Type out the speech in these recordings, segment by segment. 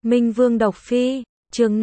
Minh Vương độc phi, chương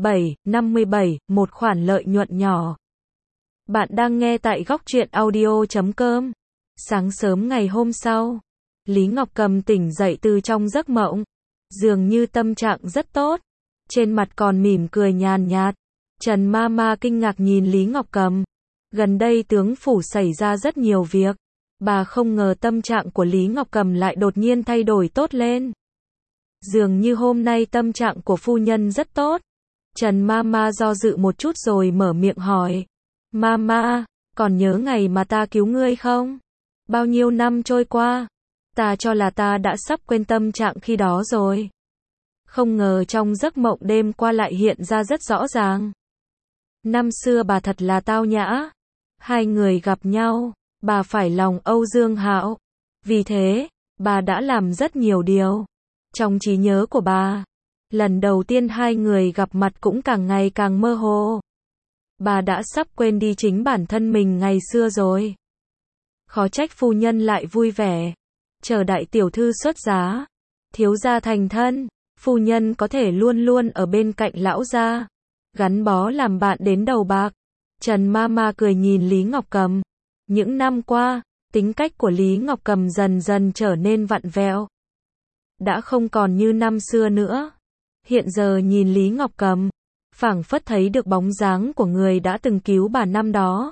57, một khoản lợi nhuận nhỏ. Bạn đang nghe tại góc truyện audio.com. Sáng sớm ngày hôm sau, Lý Ngọc Cầm tỉnh dậy từ trong giấc mộng. Dường như tâm trạng rất tốt. Trên mặt còn mỉm cười nhàn nhạt. Trần Mama kinh ngạc nhìn Lý Ngọc Cầm. Gần đây tướng phủ xảy ra rất nhiều việc. Bà không ngờ tâm trạng của Lý Ngọc Cầm lại đột nhiên thay đổi tốt lên. Dường như hôm nay tâm trạng của phu nhân rất tốt. Trần Mama do dự một chút rồi mở miệng hỏi. Mama, còn nhớ ngày mà ta cứu ngươi không? Bao nhiêu năm trôi qua, ta cho là ta đã sắp quên tâm trạng khi đó rồi. Không ngờ trong giấc mộng đêm qua lại hiện ra rất rõ ràng. Năm xưa bà thật là tao nhã. Hai người gặp nhau, bà phải lòng Âu Dương Hạo. Vì thế, bà đã làm rất nhiều điều. Trong trí nhớ của bà, lần đầu tiên hai người gặp mặt cũng càng ngày càng mơ hồ. Bà đã sắp quên đi chính bản thân mình ngày xưa rồi. Khó trách phu nhân lại vui vẻ. Chờ đại tiểu thư xuất giá, thiếu gia thành thân, phu nhân có thể luôn luôn ở bên cạnh lão gia, gắn bó làm bạn đến đầu bạc. Trần Mama cười nhìn Lý Ngọc Cầm. Những năm qua, tính cách của Lý Ngọc Cầm dần dần trở nên vặn vẹo. Đã không còn như năm xưa nữa. Hiện giờ nhìn Lý Ngọc Cầm, phảng phất thấy được bóng dáng của người đã từng cứu bà năm đó.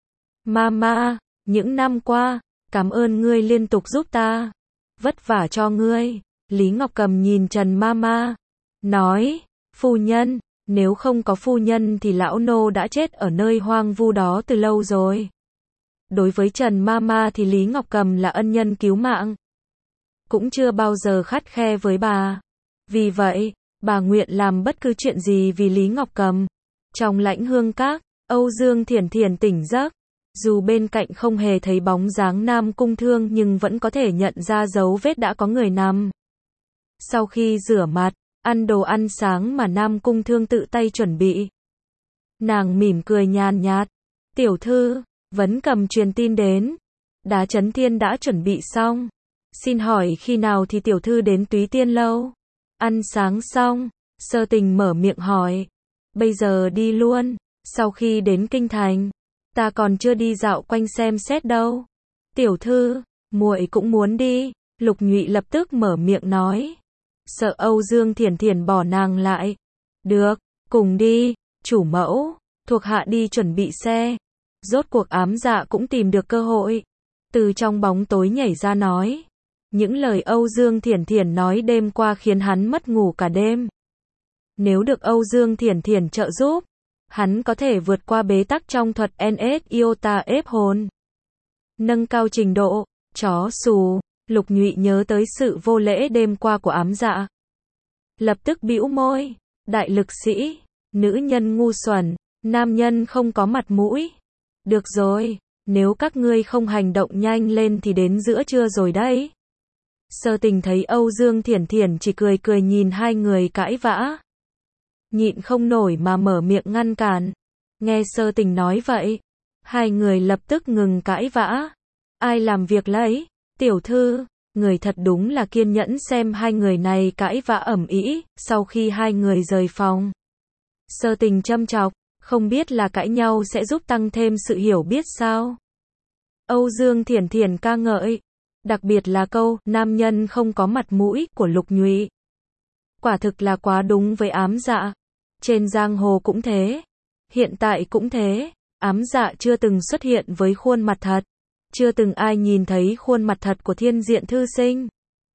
Mama, những năm qua, cảm ơn ngươi liên tục giúp ta. Vất vả cho ngươi. Lý Ngọc Cầm nhìn Trần Mama, nói, phu nhân, nếu không có phu nhân thì lão nô đã chết ở nơi hoang vu đó từ lâu rồi. Đối với Trần Mama thì Lý Ngọc Cầm là ân nhân cứu mạng. Cũng chưa bao giờ khắt khe với bà. Vì vậy, bà nguyện làm bất cứ chuyện gì vì Lý Ngọc Cầm. Trong lãnh hương các, Âu Dương Thiển Thiển tỉnh giấc. Dù bên cạnh không hề thấy bóng dáng Nam Cung Thương nhưng vẫn có thể nhận ra dấu vết đã có người nằm. Sau khi rửa mặt, ăn đồ ăn sáng mà Nam Cung Thương tự tay chuẩn bị, nàng mỉm cười nhàn nhạt. Tiểu thư, Vấn Cầm truyền tin đến. Đá Chấn Thiên đã chuẩn bị xong. Xin hỏi khi nào thì tiểu thư đến Túy Tiên Lâu? Ăn sáng xong, Sơ Tình mở miệng hỏi. Bây giờ đi luôn. Sau khi đến kinh thành, ta còn chưa đi dạo quanh xem xét đâu. Tiểu thư, muội cũng muốn đi. Lục Nhụy lập tức mở miệng nói. Sợ Âu Dương Thiển Thiển bỏ nàng lại. Được, cùng đi. Chủ mẫu, thuộc hạ đi chuẩn bị xe. Rốt cuộc Ám Dạ cũng tìm được cơ hội. Từ trong bóng tối nhảy ra nói. Những lời Âu Dương Thiển Thiển nói đêm qua khiến hắn mất ngủ cả đêm. Nếu được Âu Dương Thiển Thiển trợ giúp, hắn có thể vượt qua bế tắc trong thuật NS Iota ép hồn. Nâng cao trình độ, chó xù. Lục Nhụy nhớ tới sự vô lễ đêm qua của Ám Dạ. Lập tức bĩu môi. Đại lực sĩ, nữ nhân ngu xuẩn, nam nhân không có mặt mũi. Được rồi, nếu các ngươi không hành động nhanh lên thì đến giữa trưa rồi đấy. Sơ Tình thấy Âu Dương Thiển Thiển chỉ cười cười nhìn hai người cãi vã. Nhịn không nổi mà mở miệng ngăn cản. Nghe Sơ Tình nói vậy, hai người lập tức ngừng cãi vã. Ai làm việc lấy? Tiểu thư, người thật đúng là kiên nhẫn xem hai người này cãi vã ầm ĩ. Sau khi hai người rời phòng, Sơ Tình châm chọc, không biết là cãi nhau sẽ giúp tăng thêm sự hiểu biết sao? Âu Dương Thiển Thiển ca ngợi, đặc biệt là câu nam nhân không có mặt mũi của Lục Nhụy. Quả thực là quá đúng với Ám Dạ. Trên giang hồ cũng thế, hiện tại cũng thế. Ám Dạ chưa từng xuất hiện với khuôn mặt thật. Chưa từng ai nhìn thấy khuôn mặt thật của Thiên Diện thư sinh.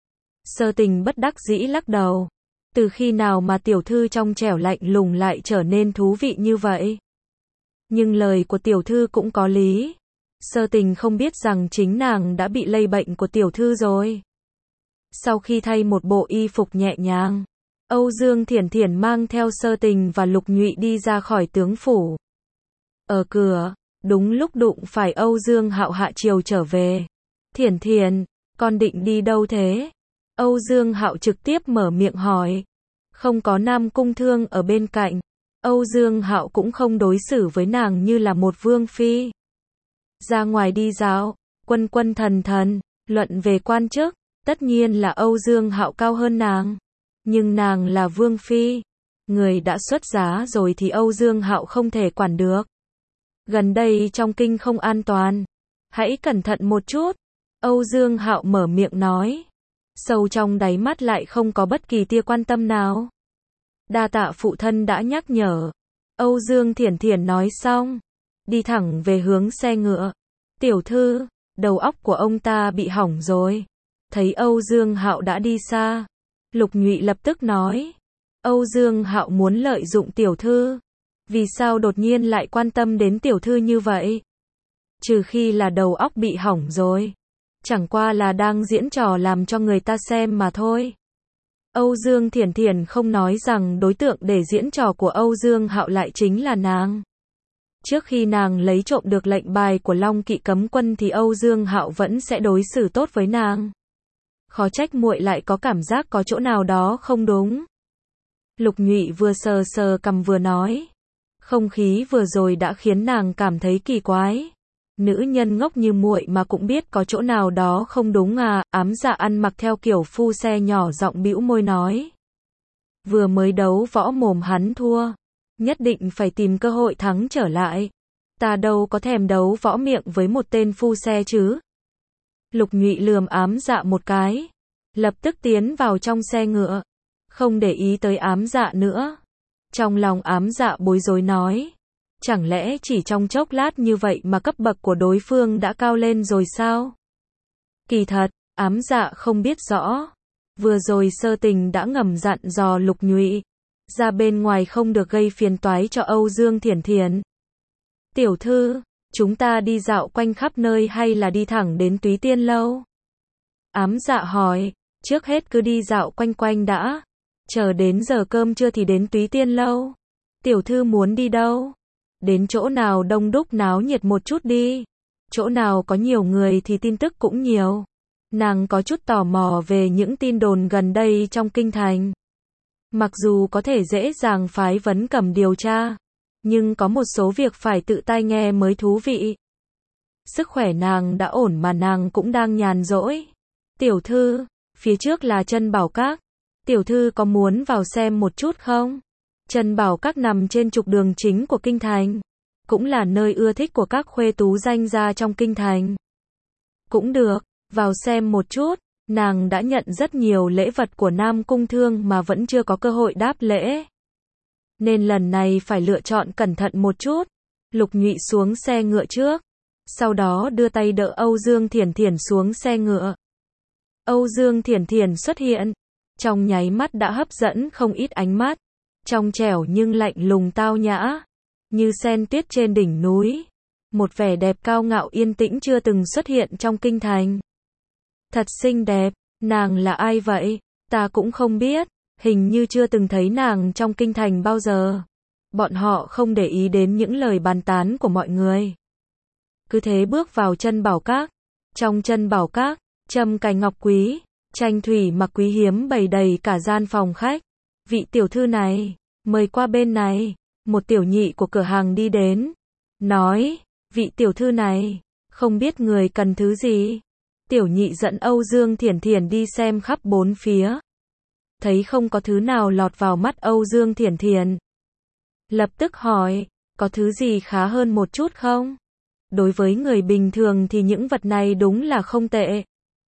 Sơ Tình bất đắc dĩ lắc đầu. Từ khi nào mà tiểu thư trong trẻo lạnh lùng lại trở nên thú vị như vậy? Nhưng lời của tiểu thư cũng có lý. Sơ Tình không biết rằng chính nàng đã bị lây bệnh của tiểu thư rồi. Sau khi thay một bộ y phục nhẹ nhàng, Âu Dương Thiển Thiển mang theo Sơ Tình và Lục Nhụy đi ra khỏi tướng phủ. Ở cửa, đúng lúc đụng phải Âu Dương Hạo hạ chiều trở về. Thiển Thiển, con định đi đâu thế? Âu Dương Hạo trực tiếp mở miệng hỏi. Không có Nam Cung Thương ở bên cạnh, Âu Dương Hạo cũng không đối xử với nàng như là một vương phi. Ra ngoài đi dạo, quân quân thần thần, luận về quan chức, tất nhiên là Âu Dương Hạo cao hơn nàng. Nhưng nàng là vương phi, người đã xuất giá rồi thì Âu Dương Hạo không thể quản được. Gần đây trong kinh không an toàn, hãy cẩn thận một chút. Âu Dương Hạo mở miệng nói, sâu trong đáy mắt lại không có bất kỳ tia quan tâm nào. Đa tạ phụ thân đã nhắc nhở. Âu Dương Thiển Thiển nói xong, đi thẳng về hướng xe ngựa. Tiểu thư, đầu óc của ông ta bị hỏng rồi. Thấy Âu Dương Hạo đã đi xa, Lục Nhụy lập tức nói, Âu Dương Hạo muốn lợi dụng tiểu thư. Vì sao đột nhiên lại quan tâm đến tiểu thư như vậy? Trừ khi là đầu óc bị hỏng rồi. Chẳng qua là đang diễn trò làm cho người ta xem mà thôi. Âu Dương Thiển Thiển không nói rằng đối tượng để diễn trò của Âu Dương Hạo lại chính là nàng. Trước khi nàng lấy trộm được lệnh bài của Long Kỵ cấm quân thì Âu Dương Hạo vẫn sẽ đối xử tốt với nàng. Khó trách muội lại có cảm giác có chỗ nào đó không đúng. Lục Nhụy vừa sờ sờ cằm vừa nói. Không khí vừa rồi đã khiến nàng cảm thấy kỳ quái. Nữ nhân ngốc như muội mà cũng biết có chỗ nào đó không đúng à? Ám Dạ ăn mặc theo kiểu phu xe nhỏ giọng bĩu môi nói. Vừa mới đấu võ mồm hắn thua, nhất định phải tìm cơ hội thắng trở lại. Ta đâu có thèm đấu võ miệng với một tên phu xe chứ. Lục Nhụy lườm Ám Dạ một cái, lập tức tiến vào trong xe ngựa, không để ý tới Ám Dạ nữa. Trong lòng Ám Dạ bối rối nói, chẳng lẽ chỉ trong chốc lát như vậy mà cấp bậc của đối phương đã cao lên rồi sao? Kỳ thật, Ám Dạ không biết rõ. Vừa rồi Sơ Tình đã ngầm dặn dò Lục Nhụy, ra bên ngoài không được gây phiền toái cho Âu Dương Thiển Thiển. Tiểu thư, chúng ta đi dạo quanh khắp nơi hay là đi thẳng đến Túy Tiên Lâu? Ám Dạ hỏi, trước hết cứ đi dạo quanh quanh đã. Chờ đến giờ cơm trưa thì đến Túy Tiên Lâu. Tiểu thư muốn đi đâu? Đến chỗ nào đông đúc náo nhiệt một chút đi. Chỗ nào có nhiều người thì tin tức cũng nhiều. Nàng có chút tò mò về những tin đồn gần đây trong kinh thành. Mặc dù có thể dễ dàng phái vấn cẩm điều tra, nhưng có một số việc phải tự tai nghe mới thú vị. Sức khỏe nàng đã ổn mà nàng cũng đang nhàn rỗi. Tiểu thư, phía trước là Trân Bảo Các. Tiểu thư có muốn vào xem một chút không? Trân Bảo Các nằm trên trục đường chính của kinh thành, cũng là nơi ưa thích của các khuê tú danh gia trong kinh thành. Cũng được, vào xem một chút. Nàng đã nhận rất nhiều lễ vật của Nam Cung Thương mà vẫn chưa có cơ hội đáp lễ, nên lần này phải lựa chọn cẩn thận một chút. Lục Nhụy xuống xe ngựa trước, sau đó đưa tay đỡ Âu Dương Thiển Thiển xuống xe ngựa. Âu Dương Thiển Thiển xuất hiện, trong nháy mắt đã hấp dẫn không ít ánh mắt. Trong trẻo nhưng lạnh lùng tao nhã, như sen tuyết trên đỉnh núi. Một vẻ đẹp cao ngạo yên tĩnh chưa từng xuất hiện trong kinh thành. Thật xinh đẹp, nàng là ai vậy? Ta cũng không biết, hình như chưa từng thấy nàng trong kinh thành bao giờ. Bọn họ không để ý đến những lời bàn tán của mọi người. Cứ thế bước vào Trân Bảo Các. Trong Trân Bảo Các, trầm cài ngọc quý, tranh thủy mặc quý hiếm bày đầy cả gian phòng khách. Vị tiểu thư này, mời qua bên này. Một tiểu nhị của cửa hàng đi đến, nói, vị tiểu thư này, không biết người cần thứ gì. Tiểu nhị dẫn Âu Dương Thiển Thiển đi xem khắp bốn phía. Thấy không có thứ nào lọt vào mắt Âu Dương Thiển Thiển. Lập tức hỏi, có thứ gì khá hơn một chút không? Đối với người bình thường thì những vật này đúng là không tệ.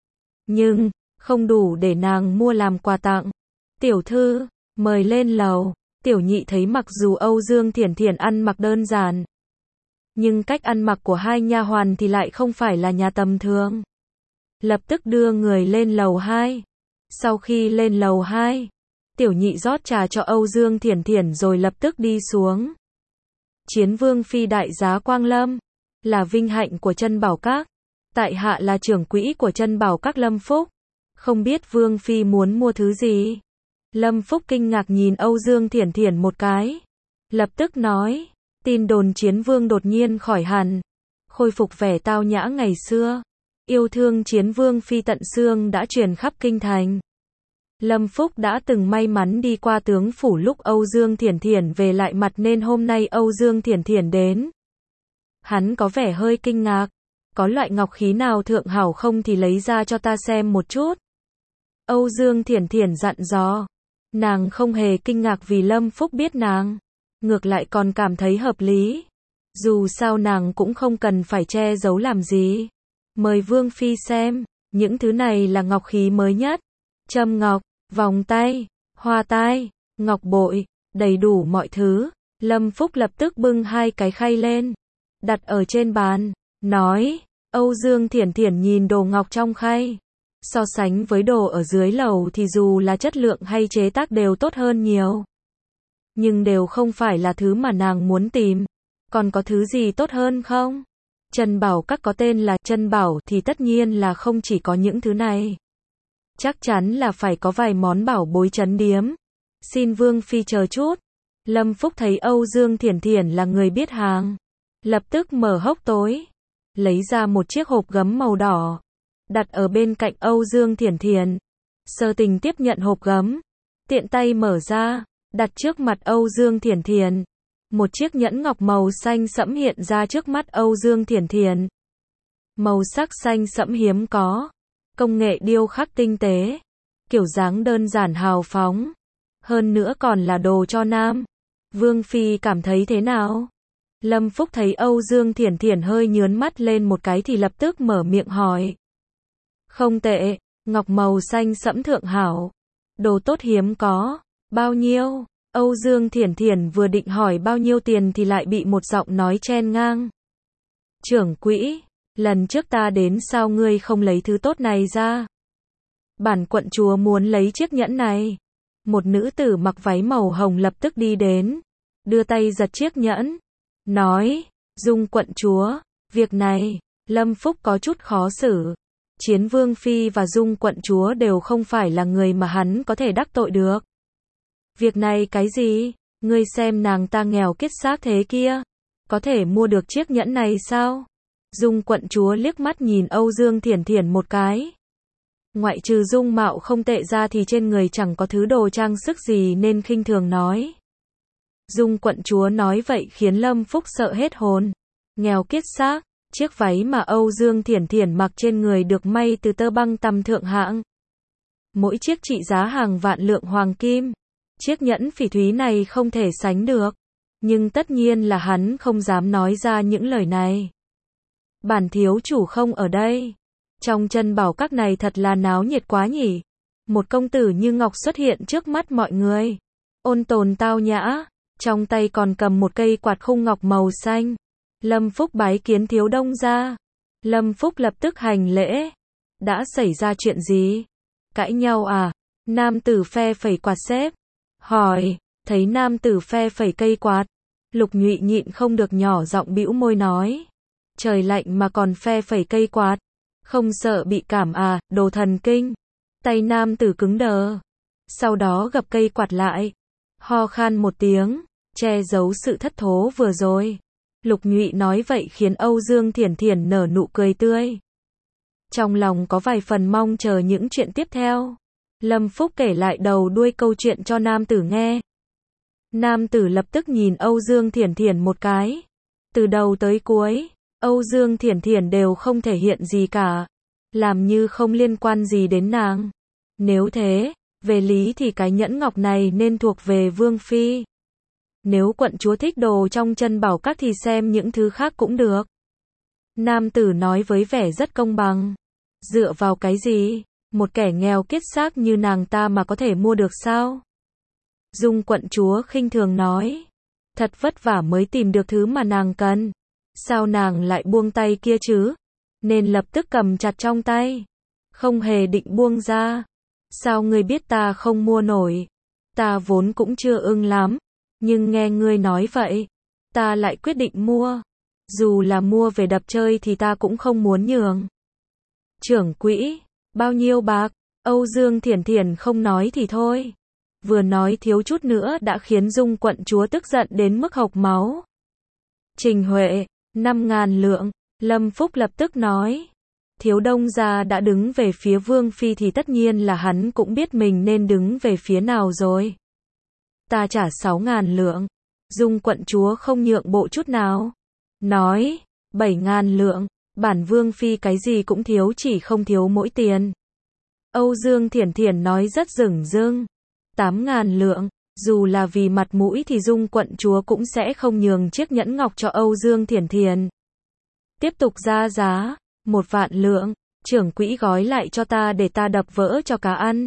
Nhưng, không đủ để nàng mua làm quà tặng. Tiểu thư, mời lên lầu. Tiểu nhị thấy mặc dù Âu Dương Thiển Thiển ăn mặc đơn giản, nhưng cách ăn mặc của hai nha hoàn thì lại không phải là nhà tầm thường. Lập tức đưa người lên lầu 2. Sau khi lên lầu 2, tiểu nhị rót trà cho Âu Dương Thiển Thiển rồi lập tức đi xuống. Chiến Vương phi đại giá Quang Lâm, là vinh hạnh của Trân Bảo Các. Tại hạ là trưởng quỹ của Trân Bảo Các Lâm Phúc. Không biết Vương phi muốn mua thứ gì? Lâm Phúc kinh ngạc nhìn Âu Dương Thiển Thiển một cái. Lập tức nói, tin đồn Chiến Vương đột nhiên khỏi hẳn, khôi phục vẻ tao nhã ngày xưa. Yêu thương Chiến Vương phi tận xương đã truyền khắp kinh thành. Lâm Phúc đã từng may mắn đi qua tướng phủ lúc Âu Dương Thiển Thiển về lại mặt nên hôm nay Âu Dương Thiển Thiển đến. Hắn có vẻ hơi kinh ngạc. Có loại ngọc khí nào thượng hảo không thì lấy ra cho ta xem một chút. Âu Dương Thiển Thiển dặn dò. Nàng không hề kinh ngạc vì Lâm Phúc biết nàng, ngược lại còn cảm thấy hợp lý. Dù sao nàng cũng không cần phải che giấu làm gì. Mời Vương Phi xem, những thứ này là ngọc khí mới nhất. Châm ngọc, vòng tay, hoa tai, ngọc bội, đầy đủ mọi thứ. Lâm Phúc lập tức bưng 2 cái khay lên, đặt ở trên bàn, nói. Âu Dương Thiển Thiển nhìn đồ ngọc trong khay. So sánh với đồ ở dưới lầu thì dù là chất lượng hay chế tác đều tốt hơn nhiều. Nhưng đều không phải là thứ mà nàng muốn tìm. Còn có thứ gì tốt hơn không? Trân Bảo Các có tên là Trân Bảo thì tất nhiên là không chỉ có những thứ này. Chắc chắn là phải có vài món bảo bối trấn điếm. Xin Vương Phi chờ chút. Lâm Phúc thấy Âu Dương Thiển Thiển là người biết hàng. Lập tức mở hốc tối. Lấy ra một chiếc hộp gấm màu đỏ. Đặt ở bên cạnh Âu Dương Thiển Thiển. Sơ Tình tiếp nhận hộp gấm. Tiện tay mở ra. Đặt trước mặt Âu Dương Thiển Thiển. Một chiếc nhẫn ngọc màu xanh sẫm hiện ra trước mắt Âu Dương Thiển Thiển. Màu sắc xanh sẫm hiếm có. Công nghệ điêu khắc tinh tế. Kiểu dáng đơn giản hào phóng. Hơn nữa còn là đồ cho nam. Vương Phi cảm thấy thế nào? Lâm Phúc thấy Âu Dương Thiển Thiển hơi nhướn mắt lên một cái thì lập tức mở miệng hỏi. Không tệ, ngọc màu xanh sẫm thượng hảo. Đồ tốt hiếm có. Bao nhiêu? Âu Dương Thiển Thiển vừa định hỏi bao nhiêu tiền thì lại bị một giọng nói chen ngang. Trưởng quỹ, lần trước ta đến sao ngươi không lấy thứ tốt này ra? Bản quận chúa muốn lấy chiếc nhẫn này. Một nữ tử mặc váy màu hồng lập tức đi đến, đưa tay giật chiếc nhẫn, nói, Dung quận chúa, việc này, Lâm Phúc có chút khó xử. Chiến Vương Phi và Dung quận chúa đều không phải là người mà hắn có thể đắc tội được. Việc này cái gì? Ngươi xem nàng ta nghèo kiết xác thế kia, có thể mua được chiếc nhẫn này sao? Dung quận chúa liếc mắt nhìn Âu Dương Thiển Thiển một cái. Ngoại trừ dung mạo không tệ ra thì trên người chẳng có thứ đồ trang sức gì nên khinh thường nói. Dung quận chúa nói vậy khiến Lâm Phúc sợ hết hồn. Nghèo kiết xác, chiếc váy mà Âu Dương Thiển Thiển mặc trên người được may từ tơ băng tầm thượng hạng. Mỗi chiếc trị giá hàng vạn lượng hoàng kim. Chiếc nhẫn phỉ thúy này không thể sánh được. Nhưng tất nhiên là hắn không dám nói ra những lời này. Bản thiếu chủ không ở đây. Trong Trân Bảo Các này thật là náo nhiệt quá nhỉ. Một công tử như ngọc xuất hiện trước mắt mọi người. Ôn tồn tao nhã. Trong tay còn cầm một cây quạt khung ngọc màu xanh. Lâm Phúc bái kiến thiếu đông gia. Lâm Phúc lập tức hành lễ. Đã xảy ra chuyện gì? Cãi nhau à? Nam tử phe phẩy quạt xếp. Hỏi, thấy nam tử phe phẩy cây quạt. Lục Nhụy nhịn không được nhỏ giọng bĩu môi nói. Trời lạnh mà còn phe phẩy cây quạt. Không sợ bị cảm à, đồ thần kinh. Tay nam tử cứng đờ. Sau đó gập cây quạt lại. Ho khan một tiếng, che giấu sự thất thố vừa rồi. Lục Nhụy nói vậy khiến Âu Dương Thiển Thiển nở nụ cười tươi. Trong lòng có vài phần mong chờ những chuyện tiếp theo. Lâm Phúc kể lại đầu đuôi câu chuyện cho nam tử nghe. Nam tử lập tức nhìn Âu Dương Thiển Thiển một cái. Từ đầu tới cuối, Âu Dương Thiển Thiển đều không thể hiện gì cả. Làm như không liên quan gì đến nàng. Nếu thế, về lý thì cái nhẫn ngọc này nên thuộc về Vương Phi. Nếu quận chúa thích đồ trong Trân Bảo Các thì xem những thứ khác cũng được. Nam tử nói với vẻ rất công bằng. Dựa vào cái gì? Một kẻ nghèo kiết xác như nàng ta mà có thể mua được sao? Dung quận chúa khinh thường nói. Thật vất vả mới tìm được thứ mà nàng cần. Sao nàng lại buông tay kia chứ? Nên lập tức cầm chặt trong tay. Không hề định buông ra. Sao ngươi biết ta không mua nổi? Ta vốn cũng chưa ưng lắm. Nhưng nghe ngươi nói vậy, ta lại quyết định mua. Dù là mua về đập chơi thì ta cũng không muốn nhường. Trưởng quỹ, bao nhiêu bạc? Âu Dương Thiển Thiển không nói thì thôi. Vừa nói thiếu chút nữa đã khiến Dung quận chúa tức giận đến mức hộc máu. Trình Huệ, 5.000 lượng. Lâm Phúc lập tức nói. Thiếu đông gia đã đứng về phía Vương Phi thì tất nhiên là hắn cũng biết mình nên đứng về phía nào rồi. Ta trả 6.000 lượng. Dung quận chúa không nhượng bộ chút nào. Nói, 7.000 lượng. Bản Vương Phi cái gì cũng thiếu chỉ không thiếu mỗi tiền. Âu Dương Thiển Thiển nói rất dửng dưng. 8.000 lượng. Dù là vì mặt mũi thì Dung quận chúa cũng sẽ không nhường chiếc nhẫn ngọc cho Âu Dương Thiển Thiển. Tiếp tục ra giá, 1.000 lượng, trưởng quỹ gói lại cho ta để ta đập vỡ cho cá ăn.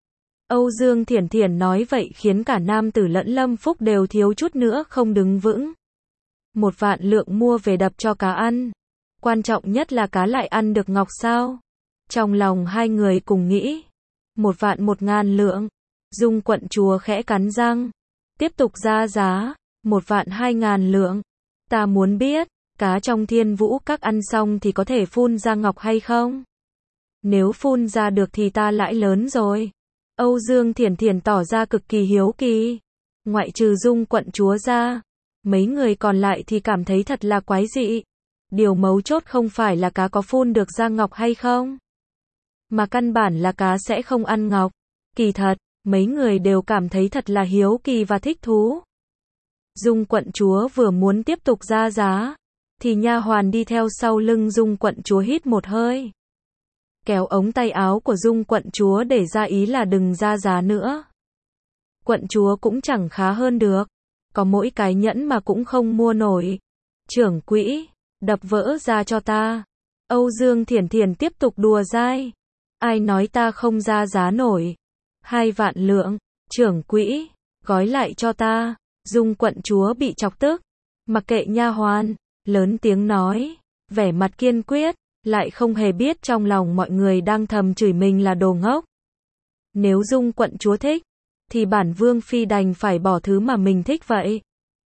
Âu Dương Thiển Thiển nói vậy khiến cả nam tử lẫn Lâm Phúc đều thiếu chút nữa không đứng vững. 1.000 lượng mua về đập cho cá ăn. Quan trọng nhất là cá lại ăn được ngọc sao? Trong lòng hai người cùng nghĩ. 1.000 lượng. Dung quận chúa khẽ cắn răng. Tiếp tục ra giá. 1.200 lượng. Ta muốn biết, cá trong Thiên Vũ Các ăn xong thì có thể phun ra ngọc hay không? Nếu phun ra được thì ta lãi lớn rồi. Âu Dương Thiển Thiển tỏ ra cực kỳ hiếu kỳ. Ngoại trừ Dung quận chúa ra, mấy người còn lại thì cảm thấy thật là quái dị. Điều mấu chốt không phải là cá có phun được ra ngọc hay không, mà căn bản là cá sẽ không ăn ngọc. Kỳ thật, mấy người đều cảm thấy thật là hiếu kỳ và thích thú. Dung quận chúa vừa muốn tiếp tục ra giá, thì nha hoàn đi theo sau lưng Dung quận chúa hít một hơi, kéo ống tay áo của Dung quận chúa để ra ý là đừng ra giá nữa. Quận chúa cũng chẳng khá hơn được, có mỗi cái nhẫn mà cũng không mua nổi. Trưởng quỹ, đập vỡ ra cho ta. Âu Dương Thiển Thiển tiếp tục đùa dai. Ai nói ta không ra giá nổi. 2.000 lượng, trưởng quỹ, gói lại cho ta. Dung quận chúa bị chọc tức, mặc kệ nha hoàn, lớn tiếng nói, vẻ mặt kiên quyết, lại không hề biết trong lòng mọi người đang thầm chửi mình là đồ ngốc. Nếu Dung quận chúa thích, thì bản vương phi đành phải bỏ thứ mà mình thích vậy.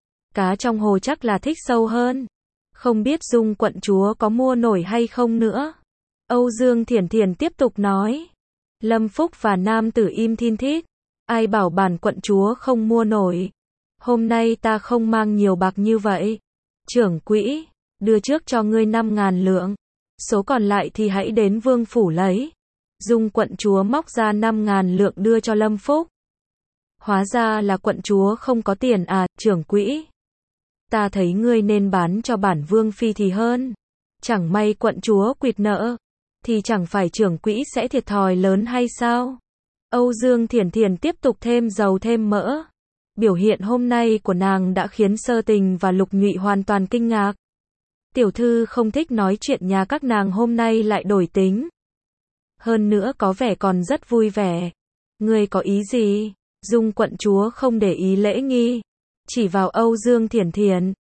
Cá trong hồ chắc là thích sâu hơn. Không biết Dung quận chúa có mua nổi hay không nữa. Âu Dương Thiển Thiển tiếp tục nói. Lâm Phúc và nam tử im thin thít. Ai bảo bản quận chúa không mua nổi. Hôm nay ta không mang nhiều bạc như vậy. Trưởng quỹ, đưa trước cho ngươi 5.000 lượng. Số còn lại thì hãy đến vương phủ lấy. Dung quận chúa móc ra 5.000 lượng đưa cho Lâm Phúc. Hóa ra là quận chúa không có tiền à, trưởng quỹ. Ta thấy ngươi nên bán cho bản vương phi thì hơn. Chẳng may quận chúa quỵt nợ, thì chẳng phải trưởng quỹ sẽ thiệt thòi lớn hay sao? Âu Dương Thiển Thiển tiếp tục thêm dầu thêm mỡ. Biểu hiện hôm nay của nàng đã khiến Sơ Tình và Lục Nhụy hoàn toàn kinh ngạc. Tiểu thư không thích nói chuyện nhà các nàng hôm nay lại đổi tính. Hơn nữa có vẻ còn rất vui vẻ. Ngươi có ý gì? Dung quận chúa không để ý lễ nghi, chỉ vào Âu Dương Thiển Thiển,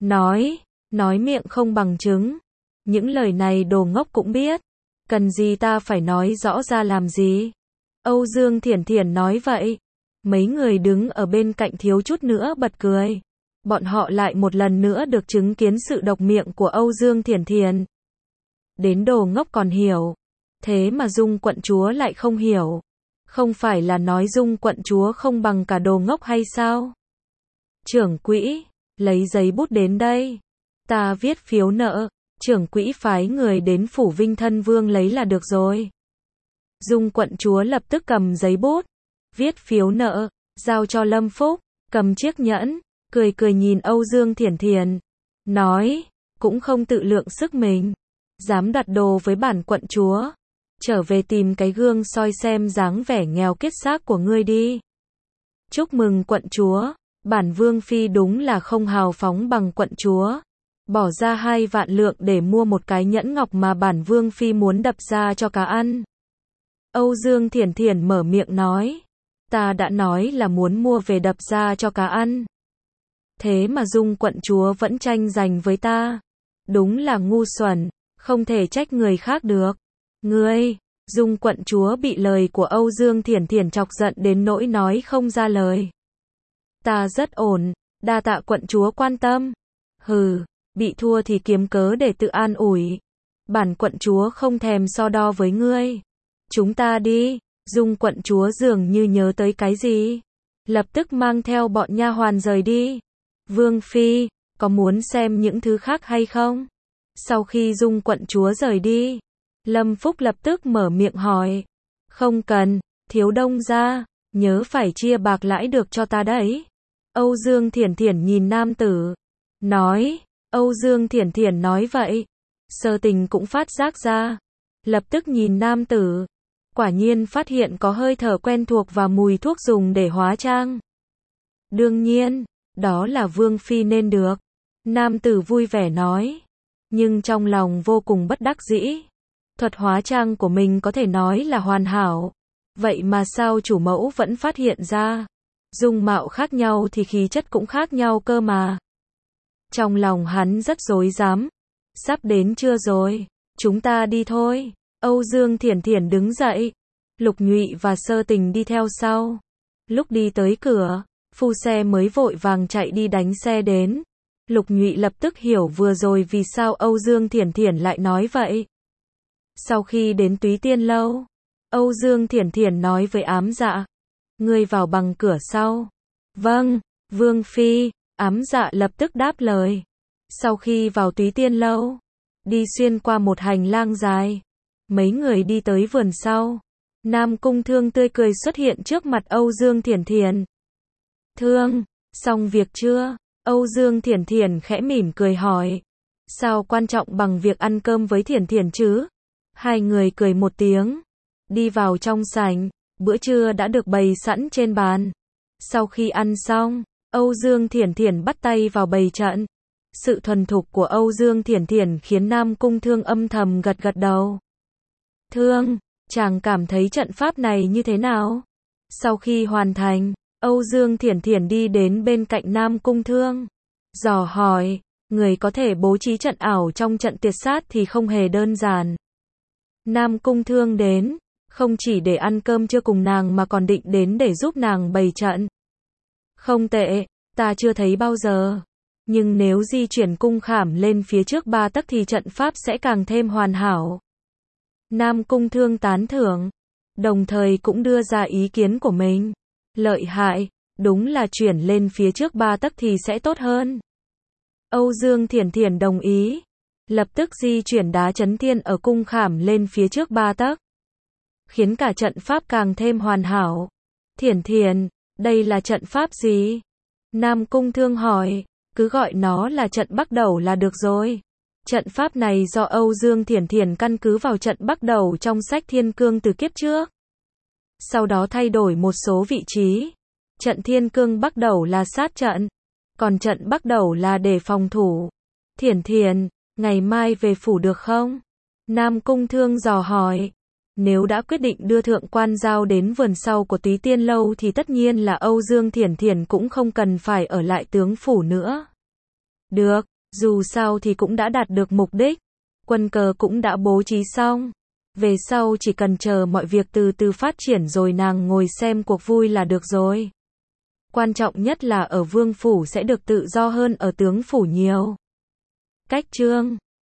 nói miệng không bằng chứng. Những lời này đồ ngốc cũng biết, cần gì ta phải nói rõ ra làm gì? Âu Dương Thiển Thiển nói vậy, mấy người đứng ở bên cạnh thiếu chút nữa bật cười. Bọn họ lại một lần nữa được chứng kiến sự độc miệng của Âu Dương Thiển Thiển. Đến đồ ngốc còn hiểu, thế mà Dung quận chúa lại không hiểu. Không phải là nói Dung quận chúa không bằng cả đồ ngốc hay sao? Trưởng quỹ, lấy giấy bút đến đây. Ta viết phiếu nợ, trưởng quỹ phái người đến phủ Vinh Thân Vương lấy là được rồi. Dung quận chúa lập tức cầm giấy bút, viết phiếu nợ, giao cho Lâm Phúc, cầm chiếc nhẫn, cười nhìn Âu Dương Thiển Thiển, nói, cũng không tự lượng sức mình, dám đặt đồ với bản quận chúa. Trở về tìm cái gương soi xem dáng vẻ nghèo kiết xác của ngươi đi. Chúc mừng quận chúa, bản vương phi đúng là không hào phóng bằng quận chúa. Bỏ ra 2.000 lượng để mua một cái nhẫn ngọc mà bản vương phi muốn đập ra cho cá ăn. Âu Dương Thiển Thiển mở miệng nói, ta đã nói là muốn mua về đập ra cho cá ăn. Thế mà Dung quận chúa vẫn tranh giành với ta. Đúng là ngu xuẩn, không thể trách người khác được. Ngươi, Dung quận chúa bị lời của Âu Dương Thiển Thiển chọc giận đến nỗi nói không ra lời. Ta rất ổn, đa tạ quận chúa quan tâm. Hừ, bị thua thì kiếm cớ để tự an ủi. Bản quận chúa không thèm so đo với ngươi. Chúng ta đi. Dung quận chúa dường như nhớ tới cái gì, lập tức mang theo bọn nha hoàn rời đi. Vương phi, có muốn xem những thứ khác hay không? Sau khi Dung quận chúa rời đi, Lâm Phúc lập tức mở miệng hỏi. Không cần, thiếu đông gia, nhớ phải chia bạc lãi được cho ta đấy. Âu Dương Thiển Thiển nhìn nam tử, nói. Âu Dương Thiển Thiển nói vậy, Sơ Tình cũng phát giác ra, lập tức nhìn nam tử, quả nhiên phát hiện có hơi thở quen thuộc và mùi thuốc dùng để hóa trang. Đương nhiên, đó là Vương Phi nên được. Nam tử vui vẻ nói. Nhưng trong lòng vô cùng bất đắc dĩ. Thuật hóa trang của mình có thể nói là hoàn hảo. Vậy mà sao chủ mẫu vẫn phát hiện ra? Dung mạo khác nhau thì khí chất cũng khác nhau cơ mà. Trong lòng hắn rất rối rắm. Sắp đến trưa rồi, chúng ta đi thôi. Âu Dương Thiển Thiển đứng dậy. Lục Nhụy và Sơ Tình đi theo sau. Lúc đi tới cửa, phu xe mới vội vàng chạy đi đánh xe đến. Lục Nhụy lập tức hiểu vừa rồi vì sao Âu Dương Thiển Thiển lại nói vậy. Sau khi đến Túy Tiên Lâu, Âu Dương Thiển Thiển nói với Ám Dạ. Ngươi vào bằng cửa sau. Vâng, Vương Phi. Ám Dạ lập tức đáp lời. Sau khi vào Túy Tiên Lâu, đi xuyên qua một hành lang dài. Mấy người đi tới vườn sau. Nam Cung Thương tươi cười xuất hiện trước mặt Âu Dương Thiển Thiển. Thương, xong việc chưa? Âu Dương Thiển Thiển khẽ mỉm cười hỏi. Sao quan trọng bằng việc ăn cơm với Thiển Thiển chứ? Hai người cười một tiếng. Đi vào trong sảnh, bữa trưa đã được bày sẵn trên bàn. Sau khi ăn xong, Âu Dương Thiển Thiển bắt tay vào bày trận. Sự thuần thục của Âu Dương Thiển Thiển khiến Nam Cung Thương âm thầm gật gật đầu. Thương, chàng cảm thấy trận pháp này như thế nào? Sau khi hoàn thành, Âu Dương Thiển Thiển đi đến bên cạnh Nam Cung Thương. Dò hỏi, người có thể bố trí trận ảo trong trận tiệt sát thì không hề đơn giản. Nam Cung Thương đến, không chỉ để ăn cơm trưa cùng nàng mà còn định đến để giúp nàng bày trận. Không tệ, ta chưa thấy bao giờ. Nhưng nếu di chuyển cung khảm lên phía trước 3 tấc thì trận pháp sẽ càng thêm hoàn hảo. Nam Cung Thương tán thưởng, đồng thời cũng đưa ra ý kiến của mình. Lợi hại, đúng là chuyển lên phía trước 3 tấc thì sẽ tốt hơn. Âu Dương Thiển Thiển đồng ý, lập tức di chuyển đá chấn thiên ở cung khảm lên phía trước 3 tấc, khiến cả trận pháp càng thêm hoàn hảo. Thiển Thiển, đây là trận pháp gì? Nam Cung Thương hỏi, cứ gọi nó là trận Bắc Đẩu là được rồi. Trận pháp này do Âu Dương Thiển Thiển căn cứ vào trận Bắc Đẩu trong sách Thiên Cương từ kiếp trước. Sau đó thay đổi một số vị trí. Trận Thiên Cương Bắc Đẩu là sát trận, còn trận Bắc Đẩu là để phòng thủ. Thiển Thiển, ngày mai về phủ được không? Nam Cung Thương dò hỏi. Nếu đã quyết định đưa thượng quan giao đến vườn sau của Túy Tiên Lâu thì tất nhiên là Âu Dương Thiển Thiển cũng không cần phải ở lại tướng phủ nữa. Được, dù sao thì cũng đã đạt được mục đích. Quân cờ cũng đã bố trí xong. Về sau chỉ cần chờ mọi việc từ từ phát triển rồi nàng ngồi xem cuộc vui là được rồi. Quan trọng nhất là ở vương phủ sẽ được tự do hơn ở tướng phủ nhiều. Cách chương